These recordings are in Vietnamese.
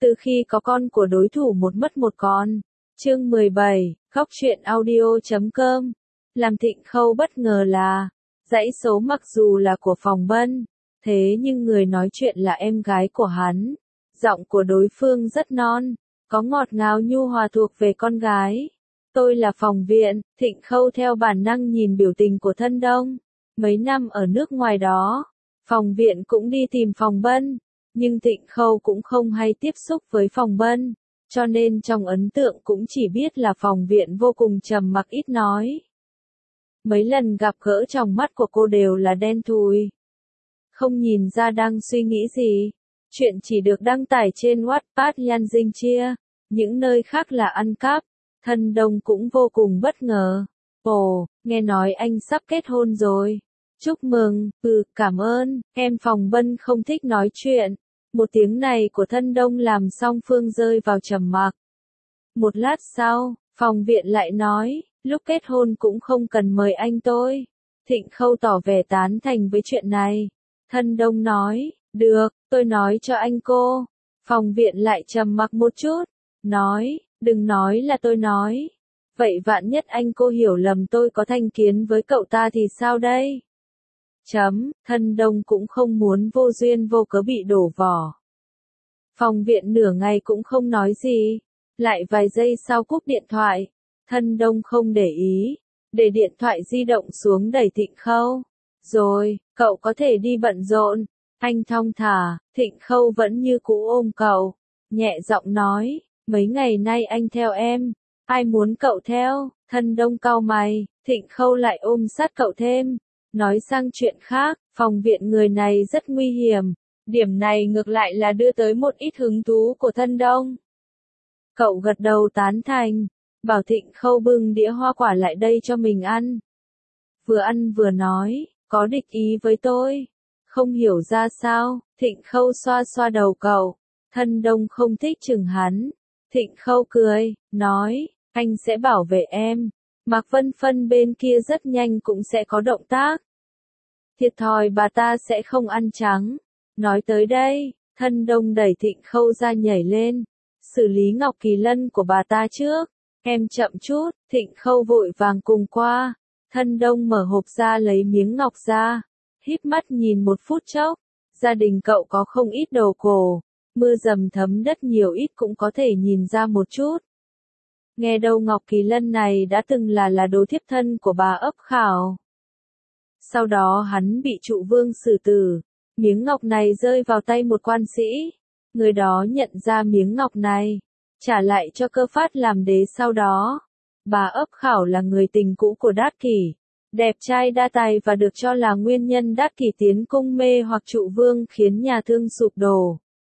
Từ khi có con của đối thủ một mất một con. Chương 17, Góc truyện audio.com. Làm Thịnh Khâu bất ngờ là, dãy số mặc dù là của Phòng Bân, thế nhưng người nói chuyện là em gái của hắn. Giọng của đối phương rất non, có ngọt ngào nhu hòa thuộc về con gái. Tôi là Phòng Viện. Thịnh Khâu theo bản năng nhìn biểu tình của Thân Đông. Mấy năm ở nước ngoài đó, Phòng Viện cũng đi tìm Phòng Bân, nhưng Thịnh Khâu cũng không hay tiếp xúc với Phòng Bân, cho nên trong ấn tượng cũng chỉ biết là Phòng Viện vô cùng trầm mặc ít nói. Mấy lần gặp gỡ trong mắt của cô đều là đen thui. Không nhìn ra đang suy nghĩ gì. Chuyện chỉ được đăng tải trên Wattpad Yan Dinh Chia, những nơi khác là ăn cắp. Thân Đông cũng vô cùng bất ngờ. Ồ, nghe nói anh sắp kết hôn rồi. Chúc mừng. Cảm ơn. Em Phòng Bân không thích nói chuyện. Một tiếng này của Thân Đông làm song phương rơi vào trầm mặc. Một lát sau, Phòng Viện lại nói, lúc kết hôn cũng không cần mời anh tôi. Thịnh Khâu tỏ vẻ tán thành với chuyện này. Thân Đông nói, được, tôi nói cho anh cô. Phòng Viện lại trầm mặc một chút, nói, đừng nói là tôi nói. Vậy vạn nhất anh cô hiểu lầm tôi có thành kiến với cậu ta thì sao đây? Thân Đông cũng không muốn vô duyên vô cớ bị đổ vỏ. Phòng Viện nửa ngày cũng không nói gì, lại vài giây sau cúp điện thoại. Thân Đông không để ý, để điện thoại di động xuống đẩy Thịnh Khâu. Rồi, cậu có thể đi bận rộn. Anh thong thả. Thịnh Khâu vẫn như cũ ôm cậu, nhẹ giọng nói, mấy ngày nay anh theo em, ai muốn cậu theo? Thân Đông cau mày. Thịnh Khâu lại ôm sát cậu thêm. Nói sang chuyện khác, Phòng Viện người này rất nguy hiểm. Điểm này ngược lại là đưa tới một ít hứng thú của Thân Đông. Cậu gật đầu tán thành, bảo Thịnh Khâu bưng đĩa hoa quả lại đây cho mình ăn. Vừa ăn vừa nói, có địch ý với tôi. Không hiểu ra sao. Thịnh Khâu xoa xoa đầu cậu. Thân Đông không thích chừng hắn. Thịnh Khâu cười, nói, anh sẽ bảo vệ em. Mạc Vân Phân bên kia rất nhanh cũng sẽ có động tác. Thiệt thòi bà ta sẽ không ăn trắng. Nói tới đây, Thân Đông đẩy Thịnh Khâu ra nhảy lên. Xử lý Ngọc Kỳ Lân của bà ta trước. Em chậm chút. Thịnh Khâu vội vàng cùng qua. Thân Đông mở hộp ra lấy miếng ngọc ra. Híp mắt nhìn một phút chốc. Gia đình cậu có không ít đồ cổ. Mưa dầm thấm đất nhiều ít cũng có thể nhìn ra một chút. Nghe đâu Ngọc Kỳ Lân này đã từng là đồ thiếp thân của bà Ấp Khảo. Sau đó hắn bị Trụ Vương xử tử. Miếng ngọc này rơi vào tay một quan sĩ. Người đó nhận ra miếng ngọc này, trả lại cho Cơ Phát làm đế sau đó. Bà Ấp Khảo là người tình cũ của Đát Kỷ. Đẹp trai đa tài và được cho là nguyên nhân Đát Kỷ tiến cung mê hoặc Trụ Vương khiến nhà Thương sụp đổ.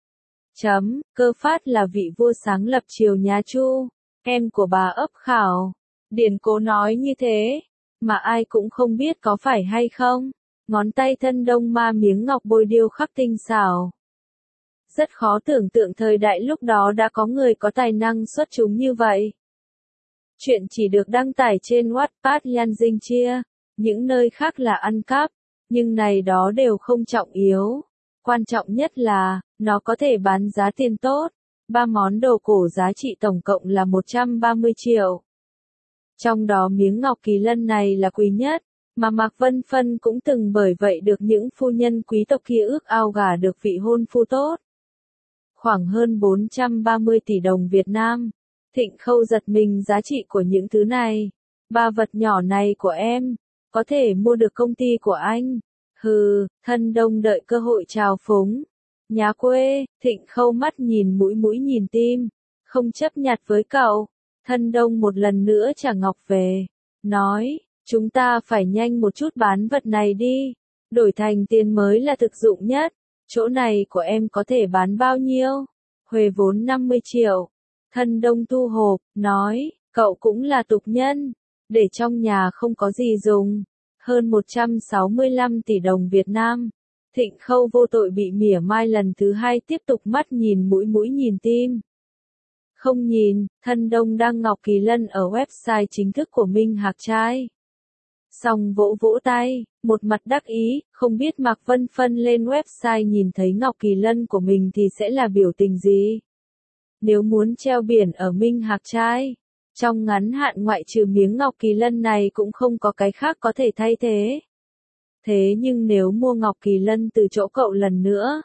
Cơ Phát là vị vua sáng lập triều nhà Chu, em của bà Ấp Khảo. Điển cố nói như thế, mà ai cũng không biết có phải hay không. Ngón tay Thân Đông ma miếng ngọc bôi điêu khắc tinh xảo. Rất khó tưởng tượng thời đại lúc đó đã có người có tài năng xuất chúng như vậy. Chuyện chỉ được đăng tải trên Wattpad Yan Dinh Chia, những nơi khác là ăn cắp, nhưng này đó đều không trọng yếu. Quan trọng nhất là, nó có thể bán giá tiền tốt. 3 món đồ cổ giá trị tổng cộng là 130 triệu. Trong đó miếng Ngọc Kỳ Lân này là quý nhất, mà Mạc Vân Phân cũng từng bởi vậy được những phu nhân quý tộc kia ước ao gả được vị hôn phu tốt. Khoảng hơn 430 tỷ đồng Việt Nam. Thịnh Khâu giật mình giá trị của những thứ này. 3 vật nhỏ này của em, có thể mua được công ty của anh. Thân Đông đợi cơ hội trào phúng. Nhà quê. Thịnh Khâu mắt nhìn mũi nhìn tim. Không chấp nhặt với cậu. Thân Đông một lần nữa trả ngọc về. Nói, chúng ta phải nhanh một chút bán vật này đi. Đổi thành tiền mới là thực dụng nhất. Chỗ này của em có thể bán bao nhiêu? Huề vốn 50 triệu. Thân Đông thu hộp, nói, cậu cũng là tục nhân. Để trong nhà không có gì dùng. Hơn 165 tỷ đồng Việt Nam. Thịnh Khâu vô tội bị mỉa mai lần thứ 2 tiếp tục mắt nhìn mũi nhìn tim. Không nhìn, Thân Đông đăng Ngọc Kỳ Lân ở website chính thức của Minh Hạc Trai. Xong vỗ tay, một mặt đắc ý, không biết Mạc Vân Phân lên website nhìn thấy Ngọc Kỳ Lân của mình thì sẽ là biểu tình gì. Nếu muốn treo biển ở Minh Hạc Trai, trong ngắn hạn ngoại trừ miếng ngọc kỳ lân này cũng không có cái khác có thể thay thế. Thế nhưng nếu mua ngọc kỳ lân từ chỗ cậu lần nữa,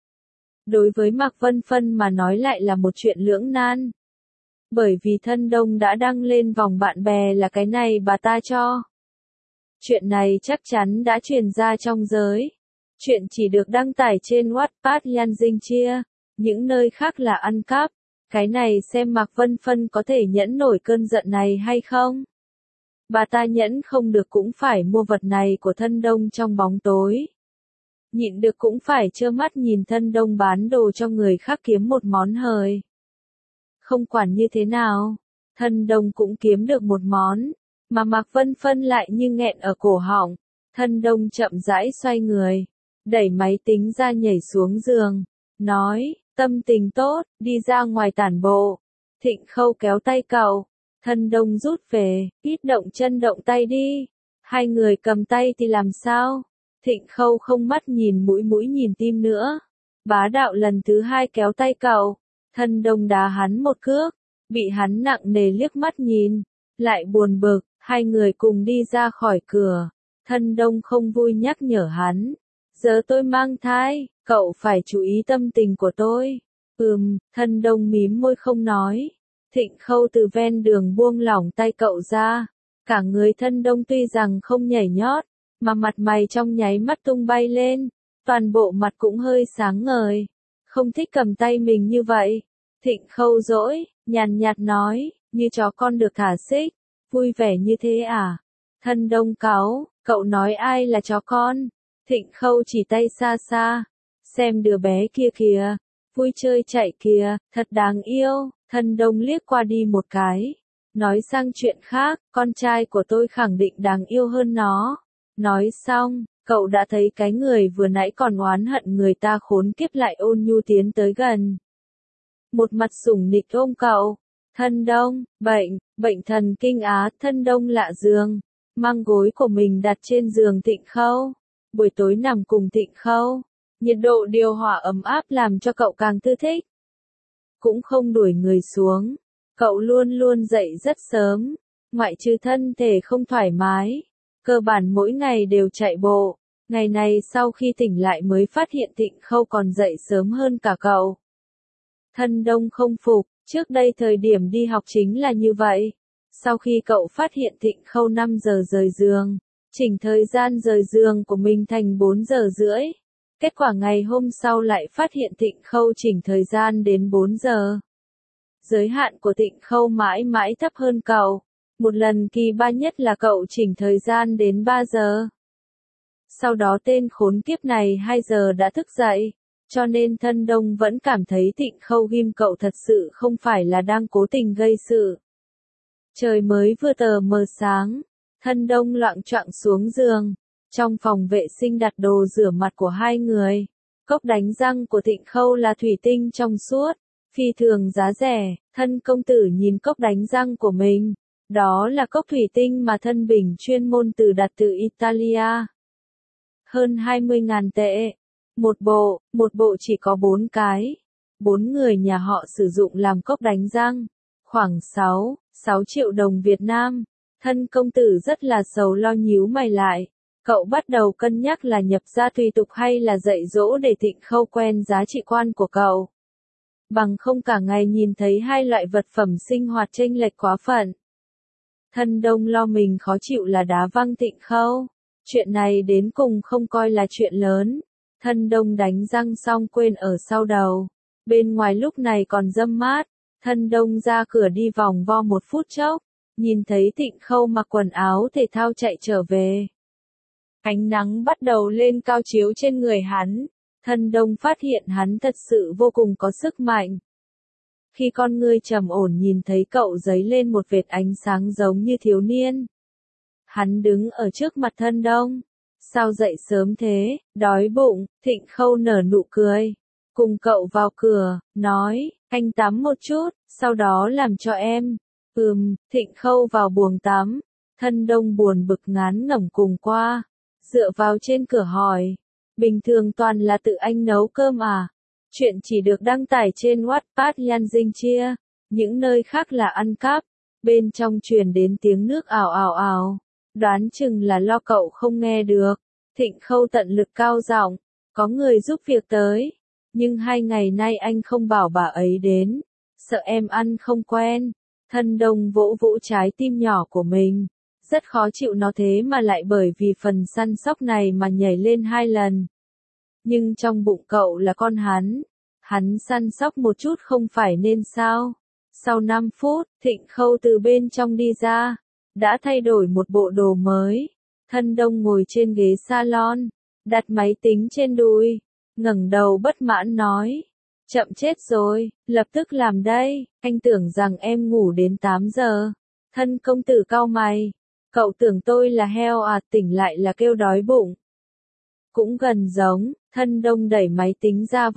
đối với Mạc Vân Phân mà nói lại là một chuyện lưỡng nan. Bởi vì Thân Đông đã đăng lên vòng bạn bè là cái này bà ta cho. Chuyện này chắc chắn đã truyền ra trong giới. Chuyện chỉ được đăng tải trên Wattpad Yan Dinh Chia, những nơi khác là ăn cắp. Cái này xem Mạc Vân Phân có thể nhẫn nổi cơn giận này hay không? Bà ta nhẫn không được cũng phải mua vật này của Thân Đông trong bóng tối. Nhịn được cũng phải trơ mắt nhìn Thân Đông bán đồ cho người khác kiếm một món hời. Không quản như thế nào, Thân Đông cũng kiếm được một món, mà Mạc Vân Phân lại như nghẹn ở cổ họng. Thân Đông chậm rãi xoay người, đẩy máy tính ra nhảy xuống giường, nói, tâm tình tốt, đi ra ngoài tản bộ. Thịnh Khâu kéo tay cậu, Thân Đông rút về, ít động chân động tay đi. Hai người cầm tay thì làm sao? Thịnh Khâu không mắt nhìn mũi nhìn tim nữa. Bá đạo lần thứ hai kéo tay cậu, Thân Đông đá hắn một cước, bị hắn nặng nề liếc mắt nhìn, lại buồn bực, hai người cùng đi ra khỏi cửa. Thân Đông không vui nhắc nhở hắn, giờ tôi mang thai, cậu phải chú ý tâm tình của tôi. Thân Đông mím môi không nói. Thịnh Khâu từ ven đường buông lỏng tay cậu ra, cả người Thân Đông tuy rằng không nhảy nhót, mà mặt mày trong nháy mắt tung bay lên, toàn bộ mặt cũng hơi sáng ngời. Không thích cầm tay mình như vậy. Thịnh Khâu dỗi, nhàn nhạt nói, như chó con được thả xích, vui vẻ như thế à? Thân Đông cáu, cậu nói ai là chó con? Thịnh Khâu chỉ tay xa xa, xem đứa bé kia kìa, vui chơi chạy kìa, thật đáng yêu. Thân Đông liếc qua đi một cái, nói sang chuyện khác, con trai của tôi khẳng định đáng yêu hơn nó. Nói xong, cậu đã thấy cái người vừa nãy còn oán hận người ta khốn kiếp lại ôn nhu tiến tới gần. Một mặt sủng nịch ôm cậu. Thân Đông, bệnh thần kinh á. Thân Đông lạ giường, mang gối của mình đặt trên giường Thịnh Khâu. Buổi tối nằm cùng Thịnh Khâu, nhiệt độ điều hòa ấm áp làm cho cậu càng thư thích. Cũng không đuổi người xuống, cậu luôn luôn dậy rất sớm, ngoại trừ thân thể không thoải mái, cơ bản mỗi ngày đều chạy bộ. Ngày này sau khi tỉnh lại mới phát hiện Thịnh Khâu còn dậy sớm hơn cả cậu. Thân Đông không phục, trước đây thời điểm đi học chính là như vậy. Sau khi cậu phát hiện Thịnh Khâu 5 giờ rời giường, chỉnh thời gian rời giường của mình thành 4 giờ rưỡi. Kết quả ngày hôm sau lại phát hiện Thịnh Khâu chỉnh thời gian đến 4 giờ. Giới hạn của Thịnh Khâu mãi mãi thấp hơn cậu. Một lần kỳ ba nhất là cậu chỉnh thời gian đến 3 giờ. Sau đó tên khốn kiếp này 2 giờ đã thức dậy. Cho nên Thân Đông vẫn cảm thấy Thịnh Khâu ghim cậu thật sự không phải là đang cố tình gây sự. Trời mới vừa tờ mờ sáng, Thân Đông loạng choạng xuống giường. Trong phòng vệ sinh đặt đồ rửa mặt của hai người. Cốc đánh răng của Thịnh Khâu là thủy tinh trong suốt, phi thường giá rẻ. Thân công tử nhìn cốc đánh răng của mình. Đó là cốc thủy tinh mà Thân Bình chuyên môn đặt từ Italia. Hơn 20.000 tệ. Một bộ chỉ có 4 cái. 4 người nhà họ sử dụng làm cốc đánh răng. Khoảng 6 triệu đồng Việt Nam. Thân công tử rất là sầu lo nhíu mày lại. Cậu bắt đầu cân nhắc là nhập gia tùy tục hay là dạy dỗ để Thịnh Khâu quen giá trị quan của cậu. Bằng không cả ngày nhìn thấy hai loại vật phẩm sinh hoạt chênh lệch quá phận. Thân Đông lo mình khó chịu là đá văng Thịnh Khâu. Chuyện này đến cùng không coi là chuyện lớn. Thân Đông đánh răng xong quên ở sau đầu. Bên ngoài lúc này còn râm mát. Thân Đông ra cửa đi vòng vo một phút chốc. Nhìn thấy Thịnh Khâu mặc quần áo thể thao chạy trở về. Ánh nắng bắt đầu lên cao chiếu trên người hắn. Thân Đông phát hiện hắn thật sự vô cùng có sức mạnh. Khi con ngươi trầm ổn nhìn thấy cậu giấy lên một vệt ánh sáng giống như thiếu niên. Hắn đứng ở trước mặt Thân Đông. Sao dậy sớm thế, đói bụng? Thịnh Khâu nở nụ cười. Cùng cậu vào cửa, nói, anh tắm một chút, sau đó làm cho em. Thịnh Khâu vào buồng tắm. Thân Đông buồn bực ngán ngẩm cùng qua. Dựa vào trên cửa hỏi. Bình thường toàn là tự anh nấu cơm à? Chuyện chỉ được đăng tải trên Wattpad Yan Dinh Chia, những nơi khác là ăn cắp. Bên trong truyền đến tiếng nước ào ào ào. Đoán chừng là lo cậu không nghe được. Thịnh Khâu tận lực cao giọng, có người giúp việc tới. Nhưng 2 ngày nay anh không bảo bà ấy đến. Sợ em ăn không quen. Thân Đông vỗ vỗ trái tim nhỏ của mình. Rất khó chịu nó thế mà lại bởi vì phần săn sóc này mà nhảy lên 2 lần. Nhưng trong bụng cậu là con hắn săn sóc một chút không phải nên sao? Sau 5 phút, Thịnh Khâu từ bên trong đi ra, đã thay đổi một bộ đồ mới. Thân Đông ngồi trên ghế salon, đặt máy tính trên đùi, ngẩng đầu bất mãn nói, chậm chết rồi, lập tức làm đây, anh tưởng rằng em ngủ đến 8 giờ. Thân công tử cau mày, cậu tưởng tôi là heo à, tỉnh lại là kêu đói bụng. Cũng gần giống, Thân Đông đẩy máy tính ra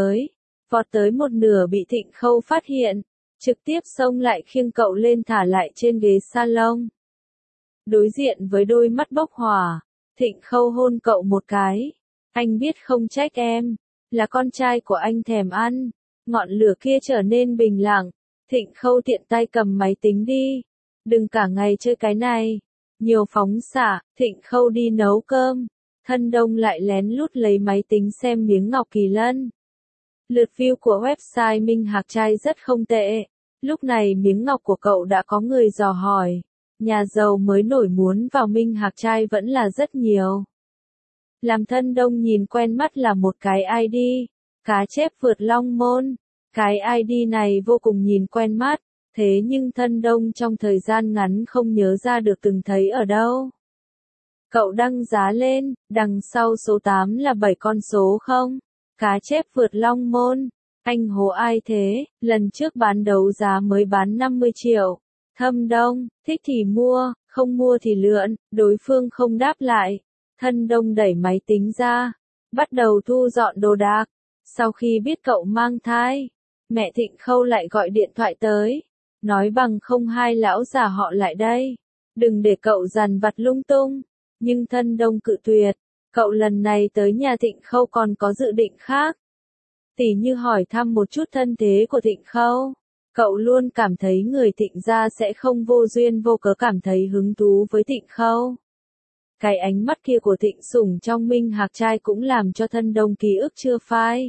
vọt tới một nửa bị Thịnh Khâu phát hiện, trực tiếp xông lại khiêng cậu lên thả lại trên ghế salon. Đối diện với đôi mắt bốc hỏa, Thịnh Khâu hôn cậu một cái. Anh biết không trách em, là con trai của anh thèm ăn. Ngọn lửa kia trở nên bình lặng. Thịnh Khâu tiện tay cầm máy tính đi. Đừng cả ngày chơi cái này. Nhiều phóng xạ, Thịnh Khâu đi nấu cơm. Thân Đông lại lén lút lấy máy tính xem miếng ngọc kỳ lân. Lượt view của website Minh Hạc Trai rất không tệ. Lúc này miếng ngọc của cậu đã có người dò hỏi. Nhà giàu mới nổi muốn vào Minh Hạc Trai vẫn là rất nhiều. Làm Thân Đông nhìn quen mắt là một cái ID. Cá chép vượt long môn. Cái ID này vô cùng nhìn quen mắt. Thế nhưng Thân Đông trong thời gian ngắn không nhớ ra được từng thấy ở đâu. Cậu đăng giá lên, đằng sau số 8 là 7 con số không? Cá chép vượt long môn. Anh hố ai thế? Lần trước bán đấu giá mới bán 50 triệu. Thâm Đông, thích thì mua, không mua thì lượn. Đối phương không đáp lại. Thân Đông đẩy máy tính ra, bắt đầu thu dọn đồ đạc. Sau khi biết cậu mang thai, mẹ Thịnh Khâu lại gọi điện thoại tới. Nói bằng không hai lão già họ lại đây. Đừng để cậu dằn vặt lung tung. Nhưng Thân Đông cự tuyệt. Cậu lần này tới nhà Thịnh Khâu còn có dự định khác. Tỉ như hỏi thăm một chút thân thế của Thịnh Khâu. Cậu luôn cảm thấy người Thịnh gia sẽ không vô duyên vô cớ cảm thấy hứng thú với Thịnh Khâu. Cái ánh mắt kia của Thịnh Sủng trong Minh Hạc Trai cũng làm cho Thân Đông ký ức chưa phai.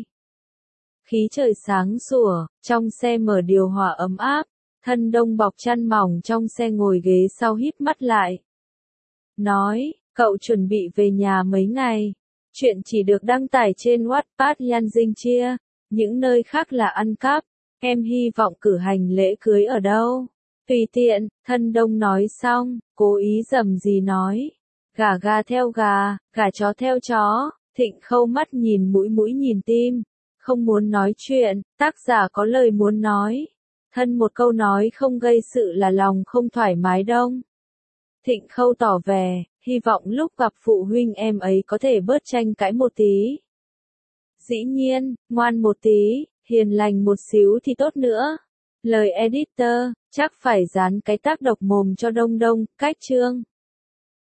Khí trời sáng sủa, trong xe mở điều hòa ấm áp. Thân Đông bọc chăn mỏng trong xe ngồi ghế sau híp mắt lại. Nói, cậu chuẩn bị về nhà mấy ngày. Chuyện chỉ được đăng tải trên Wattpad Yan Dinh Chia, những nơi khác là ăn cắp. Em hy vọng cử hành lễ cưới ở đâu? Tùy tiện, Thân Đông nói xong, cố ý rầm gì nói. Gà theo gà, gà chó theo chó. Thịnh Khâu mắt nhìn mũi nhìn tim. Không muốn nói chuyện, tác giả có lời muốn nói. Thân một câu nói không gây sự là lòng không thoải mái đông. Thịnh Khâu tỏ vẻ, hy vọng lúc gặp phụ huynh em ấy có thể bớt tranh cãi một tí. Dĩ nhiên, ngoan một tí, hiền lành một xíu thì tốt nữa. Lời editor, chắc phải dán cái tác độc mồm cho Đông Đông, cách chương.